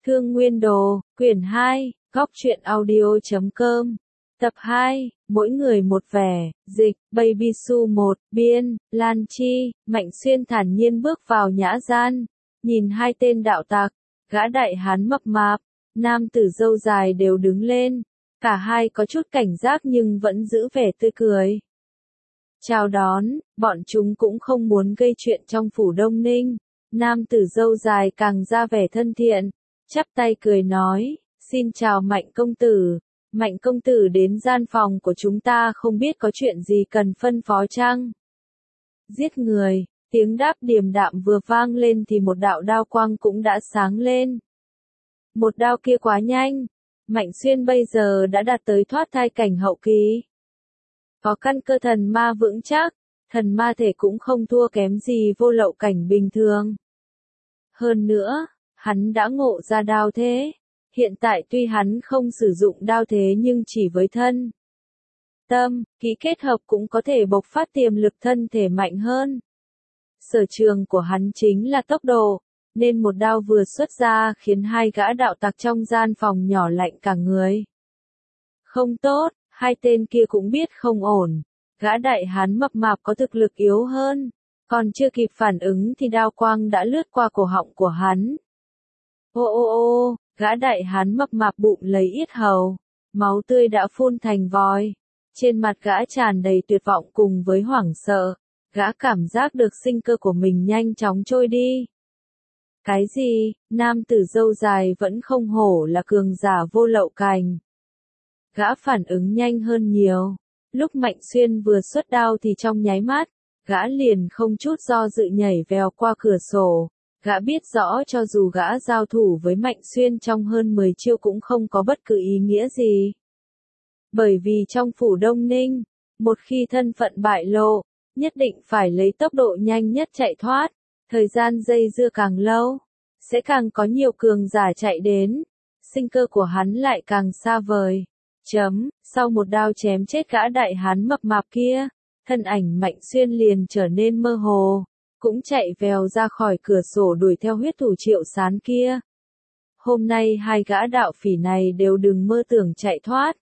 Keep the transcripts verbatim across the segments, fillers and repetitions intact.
Thương Nguyên Đồ, quyển hai, góc truyện audio chấm com. Tập hai, mỗi người một vẻ, dịch, Baby Su một, biên, Lan Chi, Mạnh Xuyên thản nhiên bước vào nhã gian, nhìn hai tên đạo tặc, gã đại hán mập mạp, nam tử râu dài đều đứng lên, cả hai có chút cảnh giác nhưng vẫn giữ vẻ tươi cười. Chào đón, bọn chúng cũng không muốn gây chuyện trong phủ Đông Ninh, nam tử râu dài càng ra vẻ thân thiện, chắp tay cười nói, xin chào Mạnh công tử. Mạnh công tử đến gian phòng của chúng ta không biết có chuyện gì cần phân phó chăng? Giết người, tiếng đáp điềm đạm vừa vang lên thì một đạo đao quang cũng đã sáng lên. Một đao kia quá nhanh, Mạnh Xuyên bây giờ đã đạt tới thoát thai cảnh hậu kỳ. Có căn cơ thần ma vững chắc, thần ma thể cũng không thua kém gì vô lậu cảnh bình thường. Hơn nữa, hắn đã ngộ ra đao thế. Hiện tại tuy hắn không sử dụng đao thế nhưng chỉ với thân tâm, kỹ kết hợp cũng có thể bộc phát tiềm lực thân thể mạnh hơn. Sở trường của hắn chính là tốc độ, nên một đao vừa xuất ra khiến hai gã đạo tặc trong gian phòng nhỏ lạnh cả người. Không tốt, hai tên kia cũng biết không ổn, gã đại hán mập mạp có thực lực yếu hơn, còn chưa kịp phản ứng thì đao quang đã lướt qua cổ họng của hắn. Ô ô ô, gã đại hán mập mạp bụng lấy yết hầu, máu tươi đã phun thành vòi, trên mặt gã tràn đầy tuyệt vọng cùng với hoảng sợ, gã cảm giác được sinh cơ của mình nhanh chóng trôi đi. Cái gì, nam tử râu dài vẫn không hổ là cường giả vô lậu cảnh. Gã phản ứng nhanh hơn nhiều, lúc Mạnh Xuyên vừa xuất đao thì trong nháy mắt, gã liền không chút do dự nhảy vèo qua cửa sổ. Gã biết rõ cho dù gã giao thủ với Mạnh Xuyên trong hơn mười chiêu cũng không có bất cứ ý nghĩa gì. Bởi vì trong phủ Đông Ninh, một khi thân phận bại lộ, nhất định phải lấy tốc độ nhanh nhất chạy thoát, thời gian dây dưa càng lâu, sẽ càng có nhiều cường giả chạy đến, sinh cơ của hắn lại càng xa vời. Chấm, sau một đao chém chết gã đại hán mập mạp kia, thân ảnh Mạnh Xuyên liền trở nên mơ hồ. Cũng chạy vèo ra khỏi cửa sổ đuổi theo huyết thủ Triệu Sán kia. Hôm nay hai gã đạo phỉ này đều đừng mơ tưởng chạy thoát.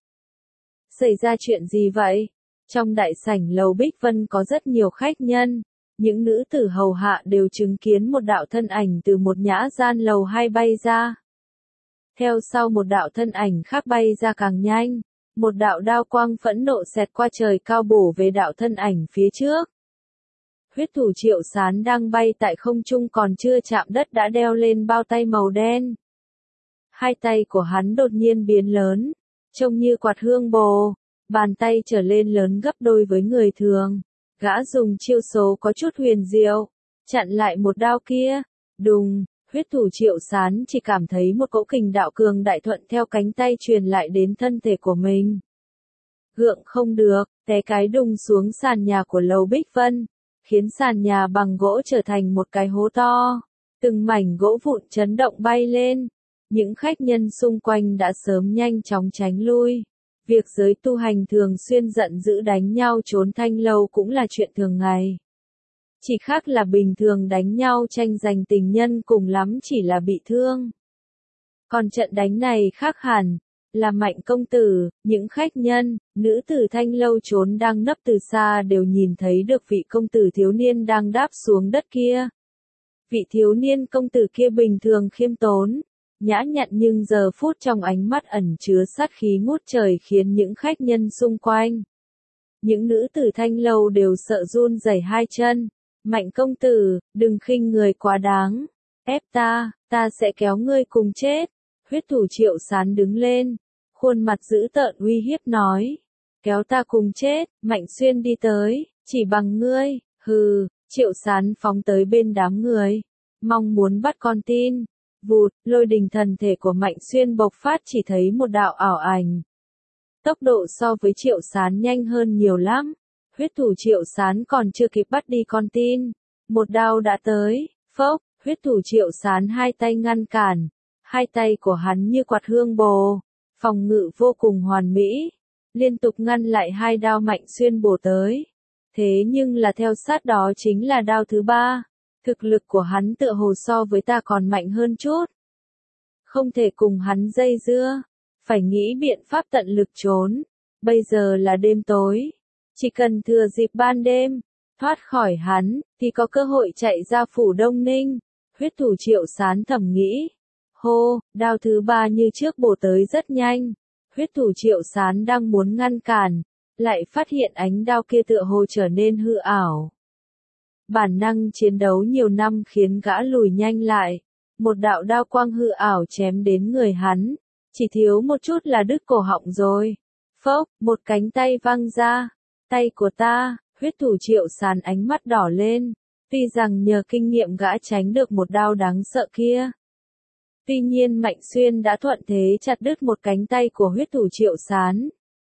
Xảy ra chuyện gì vậy? Trong đại sảnh lầu Bích Vân có rất nhiều khách nhân, những nữ tử hầu hạ đều chứng kiến một đạo thân ảnh từ một nhã gian lầu hai bay ra. Theo sau một đạo thân ảnh khác bay ra càng nhanh, một đạo đao quang phẫn nộ xẹt qua trời cao bổ về đạo thân ảnh phía trước. Huyết thủ Triệu Sán đang bay tại không trung còn chưa chạm đất đã đeo lên bao tay màu đen. Hai tay của hắn đột nhiên biến lớn, trông như quạt hương bồ, bàn tay trở lên lớn gấp đôi với người thường. Gã dùng chiêu số có chút huyền diệu, chặn lại một đao kia. Đùng, huyết thủ Triệu Sán chỉ cảm thấy một cỗ kình đạo cường đại thuận theo cánh tay truyền lại đến thân thể của mình. Gượng không được, té cái đùng xuống sàn nhà của lầu Bích Vân, khiến sàn nhà bằng gỗ trở thành một cái hố to, từng mảnh gỗ vụn chấn động bay lên, những khách nhân xung quanh đã sớm nhanh chóng tránh lui. Việc giới tu hành thường xuyên giận dữ đánh nhau trốn thanh lâu cũng là chuyện thường ngày. Chỉ khác là bình thường đánh nhau tranh giành tình nhân cùng lắm chỉ là bị thương. Còn trận đánh này khác hẳn, là Mạnh công tử, những khách nhân, nữ tử thanh lâu trốn đang nấp từ xa đều nhìn thấy được vị công tử thiếu niên đang đáp xuống đất kia. Vị thiếu niên công tử kia bình thường khiêm tốn, nhã nhặn nhưng giờ phút trong ánh mắt ẩn chứa sát khí ngút trời khiến những khách nhân xung quanh. Những nữ tử thanh lâu đều sợ run rẩy hai chân. Mạnh công tử, đừng khinh người quá đáng. Ép ta, ta sẽ kéo ngươi cùng chết. Huyết thủ Triệu Sán đứng lên, khuôn mặt dữ tợn uy hiếp nói. Kéo ta cùng chết, Mạnh Xuyên đi tới, chỉ bằng ngươi, hừ, Triệu Sán phóng tới bên đám người, mong muốn bắt con tin. Vụt, lôi đình thần thể của Mạnh Xuyên bộc phát chỉ thấy một đạo ảo ảnh. Tốc độ so với Triệu Sán nhanh hơn nhiều lắm, huyết thủ Triệu Sán còn chưa kịp bắt đi con tin. Một đao đã tới, phốc, huyết thủ Triệu Sán hai tay ngăn cản. Hai tay của hắn như quạt hương bồ, phòng ngự vô cùng hoàn mỹ, liên tục ngăn lại hai đao Mạnh Xuyên bổ tới. Thế nhưng là theo sát đó chính là đao thứ ba, thực lực của hắn tựa hồ so với ta còn mạnh hơn chút. không thể cùng hắn dây dưa, phải nghĩ biện pháp tận lực trốn. Bây giờ là đêm tối, chỉ cần thừa dịp ban đêm, thoát khỏi hắn, thì có cơ hội chạy ra phủ Đông Ninh. Huyết thủ Triệu Sán thầm nghĩ. Hô, đao thứ ba như trước bổ tới rất nhanh. Huyết thủ Triệu Sán đang muốn ngăn cản, lại phát hiện ánh đao kia tựa hồ trở nên hư ảo. Bản năng chiến đấu nhiều năm khiến gã lùi nhanh lại. Một đạo đao quang hư ảo chém đến người hắn, chỉ thiếu một chút là đứt cổ họng rồi. Phốc, một cánh tay văng ra. Tay của ta, huyết thủ Triệu Sán ánh mắt đỏ lên. Tuy rằng nhờ kinh nghiệm gã tránh được một đao đáng sợ kia. Tuy nhiên Mạnh Xuyên đã thuận thế chặt đứt một cánh tay của huyết thủ Triệu Sán.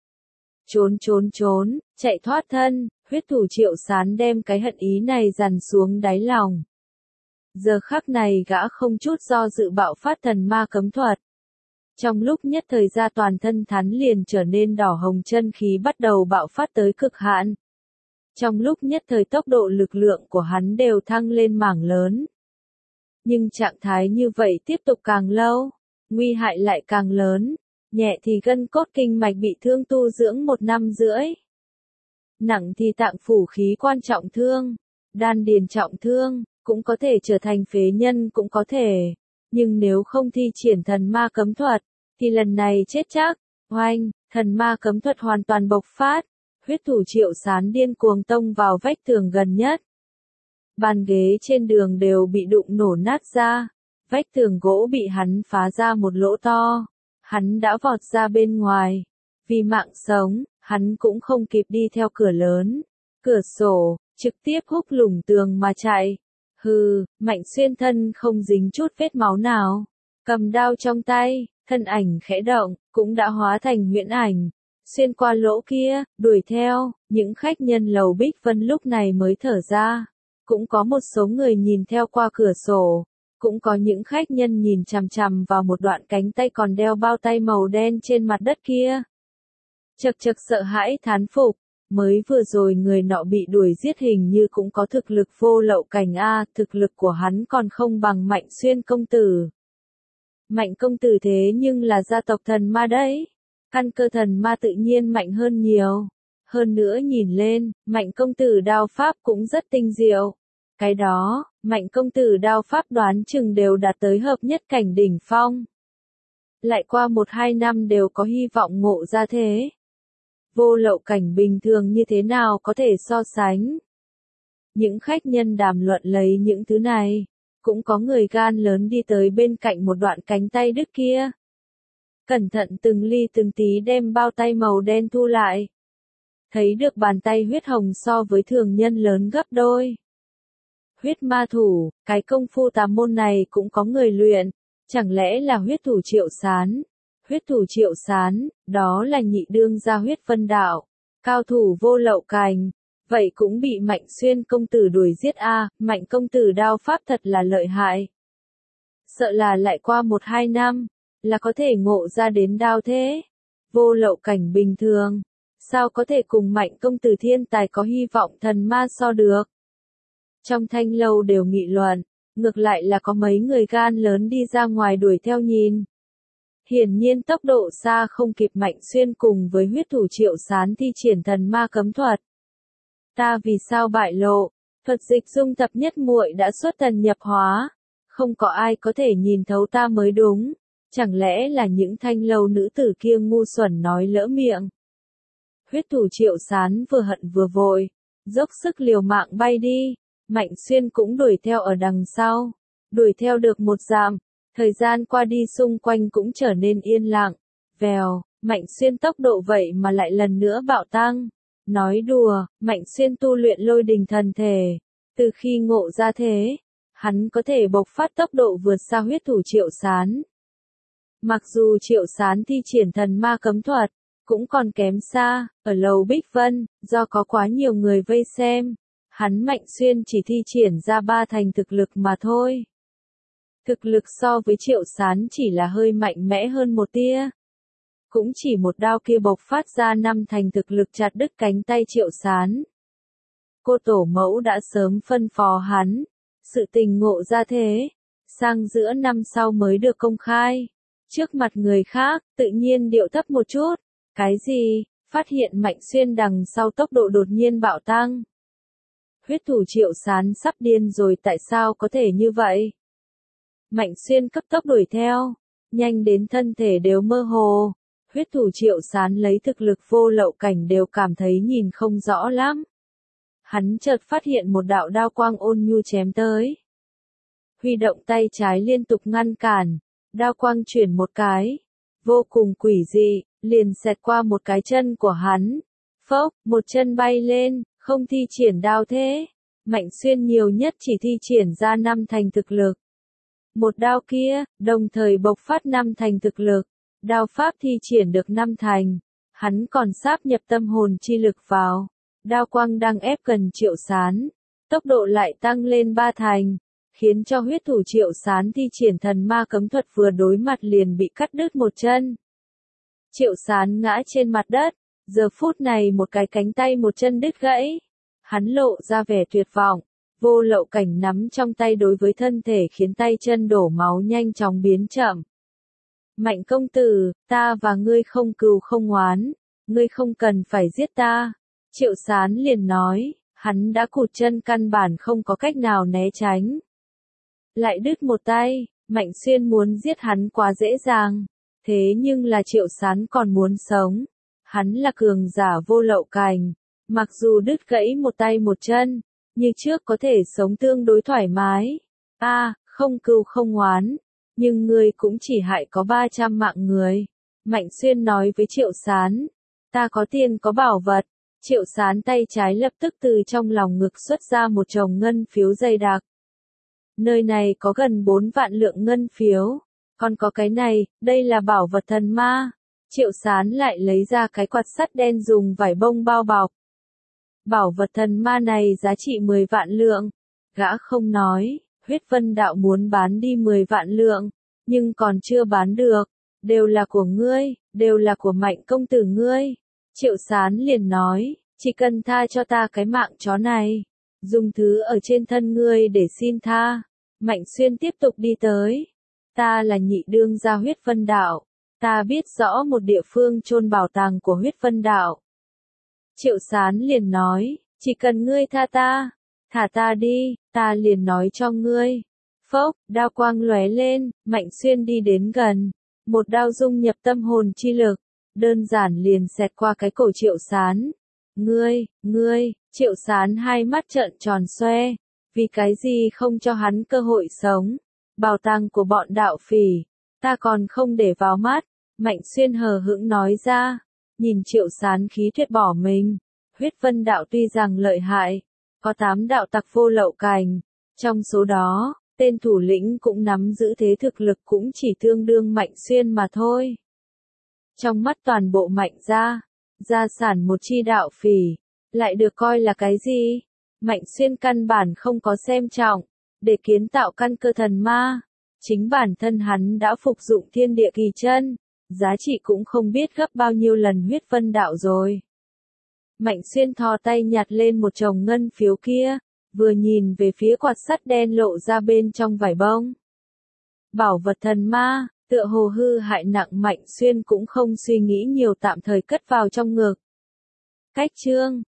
Trốn trốn trốn, chạy thoát thân, huyết thủ Triệu Sán đem cái hận ý này dằn xuống đáy lòng. Giờ khắc này gã không chút do dự bạo phát thần ma cấm thuật. Trong lúc nhất thời ra toàn thân hắn liền trở nên đỏ hồng, chân khí bắt đầu bạo phát tới cực hạn. Trong lúc nhất thời tốc độ lực lượng của hắn đều thăng lên mảng lớn. Nhưng trạng thái như vậy tiếp tục càng lâu, nguy hại lại càng lớn. Nhẹ thì gân cốt kinh mạch bị thương tu dưỡng một năm rưỡi. Nặng thì tạng phủ khí quan trọng thương, đan điền trọng thương, cũng có thể trở thành phế nhân cũng có thể. Nhưng nếu không thi triển thần ma cấm thuật, thì lần này chết chắc. Oanh, thần ma cấm thuật hoàn toàn bộc phát. Huyết thủ Triệu Sán điên cuồng tông vào vách tường gần nhất. Bàn ghế trên đường đều bị đụng nổ nát ra. Vách tường gỗ bị hắn phá ra một lỗ to. Hắn đã vọt ra bên ngoài. Vì mạng sống, hắn cũng không kịp đi theo cửa lớn, cửa sổ, trực tiếp húc lủng tường mà chạy. Hừ, Mạnh Xuyên thân không dính chút vết máu nào. Cầm đao trong tay, thân ảnh khẽ động, cũng đã hóa thành huyễn ảnh. Xuyên qua lỗ kia, đuổi theo, những khách nhân lầu Bích Vân lúc này mới thở ra. Cũng có một số người nhìn theo qua cửa sổ. Cũng có những khách nhân nhìn chằm chằm vào một đoạn cánh tay còn đeo bao tay màu đen trên mặt đất kia. Chật chật sợ hãi thán phục, mới vừa rồi người nọ bị đuổi giết hình như cũng có thực lực vô lậu cảnh a, thực lực của hắn còn không bằng Mạnh Xuyên công tử. Mạnh công tử thế nhưng là gia tộc thần ma đấy, căn cơ thần ma tự nhiên mạnh hơn nhiều. Hơn nữa nhìn lên, Mạnh công tử đao pháp cũng rất tinh diệu. Cái đó, Mạnh công tử đao pháp đoán chừng đều đạt tới hợp nhất cảnh đỉnh phong. Lại qua một hai năm đều có hy vọng ngộ ra thế. Vô lậu cảnh bình thường như thế nào có thể so sánh. Những khách nhân đàm luận lấy những thứ này. Cũng có người gan lớn đi tới bên cạnh một đoạn cánh tay đứt kia. Cẩn thận từng ly từng tí đem bao tay màu đen thu lại. Thấy được bàn tay huyết hồng so với thường nhân lớn gấp đôi. Huyết ma thủ, cái công phu tà môn này cũng có người luyện. Chẳng lẽ là huyết thủ Triệu Sán? Huyết thủ Triệu Sán, đó là nhị đương gia huyết vân đạo. Cao thủ vô lậu cảnh. Vậy cũng bị Mạnh Xuyên công tử đuổi giết a, à, Mạnh công tử đao pháp thật là lợi hại. Sợ là lại qua một hai năm, là có thể ngộ ra đến đao thế. Vô lậu cảnh bình thường, sao có thể cùng Mạnh công tử thiên tài có hy vọng thần ma so được. Trong thanh lâu đều nghị luận, ngược lại là có mấy người gan lớn đi ra ngoài đuổi theo nhìn. Hiển nhiên tốc độ xa không kịp Mạnh Xuyên cùng với huyết thủ Triệu Sán thi triển thần ma cấm thuật. Ta vì sao bại lộ, thuật dịch dung thập nhất muội đã xuất thần nhập hóa, không có ai có thể nhìn thấu ta mới đúng, chẳng lẽ là những thanh lâu nữ tử kia ngu xuẩn nói lỡ miệng. Huyết thủ Triệu Sán vừa hận vừa vội, dốc sức liều mạng bay đi, Mạnh Xuyên cũng đuổi theo ở đằng sau, đuổi theo được một dặm, thời gian qua đi xung quanh cũng trở nên yên lặng, vèo, Mạnh Xuyên tốc độ vậy mà lại lần nữa bạo tăng. Nói đùa, Mạnh Xuyên tu luyện lôi đình thần thể. Từ khi ngộ ra thế, hắn có thể bộc phát tốc độ vượt xa huyết thủ Triệu Sán. Mặc dù Triệu Sán thi triển thần ma cấm thuật, cũng còn kém xa, ở lầu Bích Vân, do có quá nhiều người vây xem. Hắn Mạnh Xuyên chỉ thi triển ra ba thành thực lực mà thôi. Thực lực so với Triệu Sán chỉ là hơi mạnh mẽ hơn một tia. Cũng chỉ một đao kia bộc phát ra năm thành thực lực chặt đứt cánh tay Triệu Sán. Cô tổ mẫu đã sớm phân phó hắn, sự tình ngộ ra thế, sang giữa năm sau mới được công khai. Trước mặt người khác, tự nhiên điệu thấp một chút. Cái gì? Phát hiện Mạnh Xuyên đằng sau tốc độ đột nhiên bạo tăng. Huyết thủ Triệu Sán sắp điên rồi, tại sao có thể như vậy? Mạnh Xuyên cấp tốc đuổi theo, nhanh đến thân thể đều mơ hồ. Huyết thủ Triệu Sán lấy thực lực vô lậu cảnh đều cảm thấy nhìn không rõ lắm. Hắn chợt phát hiện một đạo đao quang ôn nhu chém tới. Huy động tay trái liên tục ngăn cản, đao quang chuyển một cái, vô cùng quỷ dị, liền xẹt qua một cái chân của hắn. Phốc, một chân bay lên, không thi triển đao thế. Mạnh Xuyên nhiều nhất chỉ thi triển ra năm thành thực lực. Một đao kia, đồng thời bộc phát năm thành thực lực. Đao pháp thi triển được năm thành. Hắn còn sáp nhập tâm hồn chi lực vào. Đao quang đang ép gần Triệu Sán. Tốc độ lại tăng lên ba thành. Khiến cho huyết thủ Triệu Sán thi triển thần ma cấm thuật vừa đối mặt liền bị cắt đứt một chân. Triệu Sán ngã trên mặt đất. Giờ phút này một cái cánh tay một chân đứt gãy. Hắn lộ ra vẻ tuyệt vọng. Vô lậu cảnh nắm trong tay đối với thân thể khiến tay chân đổ máu nhanh chóng biến chậm. Mạnh công tử, ta và ngươi không cừu không oán. Ngươi không cần phải giết ta. Triệu Sán liền nói, hắn đã cụt chân căn bản không có cách nào né tránh. Lại đứt một tay, Mạnh Xuyên muốn giết hắn quá dễ dàng. Thế nhưng là Triệu Sán còn muốn sống. Hắn là cường giả vô lậu cảnh. Mặc dù đứt gãy một tay một chân, như trước có thể sống tương đối thoải mái. A, à, không cừu không oán. Nhưng ngươi cũng chỉ hại có ba trăm mạng người. Mạnh Xuyên nói với Triệu Sán. Ta có tiền có bảo vật. Triệu Sán tay trái lập tức từ trong lòng ngực xuất ra một chồng ngân phiếu dày đặc. Nơi này có gần bốn vạn lượng ngân phiếu. Còn có cái này, đây là bảo vật thần ma. Triệu Sán lại lấy ra cái quạt sắt đen dùng vải bông bao bọc. Bảo vật thần ma này giá trị mười vạn lượng. Gã không nói, Huyết Vân Đạo muốn bán đi mười vạn lượng, nhưng còn chưa bán được. Đều là của ngươi, đều là của Mạnh công tử ngươi. Triệu Sán liền nói, chỉ cần tha cho ta cái mạng chó này. Dùng thứ ở trên thân ngươi để xin tha. Mạnh Xuyên tiếp tục đi tới. Ta là nhị đương gia Huyết Vân Đạo. Ta biết rõ một địa phương chôn bảo tàng của Huyết Vân Đạo. Triệu Sán liền nói, chỉ cần ngươi tha ta, thả ta đi, ta liền nói cho ngươi. Phốc, đao quang lóe lên, Mạnh Xuyên đi đến gần. Một đao dung nhập tâm hồn chi lực, đơn giản liền xẹt qua cái cổ Triệu Sán. Ngươi, ngươi, Triệu Sán hai mắt trợn tròn xoe. Vì cái gì không cho hắn cơ hội sống? Bảo tàng của bọn đạo phỉ, ta còn không để vào mắt. Mạnh Xuyên hờ hững nói ra. Nhìn Triệu Sán khí tuyệt bỏ mình. Huyết Vân Đạo tuy rằng lợi hại, có tám đạo tặc vô lậu cảnh. Trong số đó, tên thủ lĩnh cũng nắm giữ thế thực lực cũng chỉ tương đương Mạnh Xuyên mà thôi. Trong mắt toàn bộ Mạnh gia, gia sản một chi đạo phỉ, lại được coi là cái gì? Mạnh Xuyên căn bản không có xem trọng, để kiến tạo căn cơ thần ma. Chính bản thân hắn đã phục dụng thiên địa kỳ chân, giá trị cũng không biết gấp bao nhiêu lần Huyết Vân Đạo rồi. Mạnh Xuyên thò tay nhặt lên một chồng ngân phiếu kia, vừa nhìn về phía quạt sắt đen lộ ra bên trong vải bông. Bảo vật thần ma, tựa hồ hư hại nặng. Mạnh Xuyên cũng không suy nghĩ nhiều, tạm thời cất vào trong ngực. Cách chương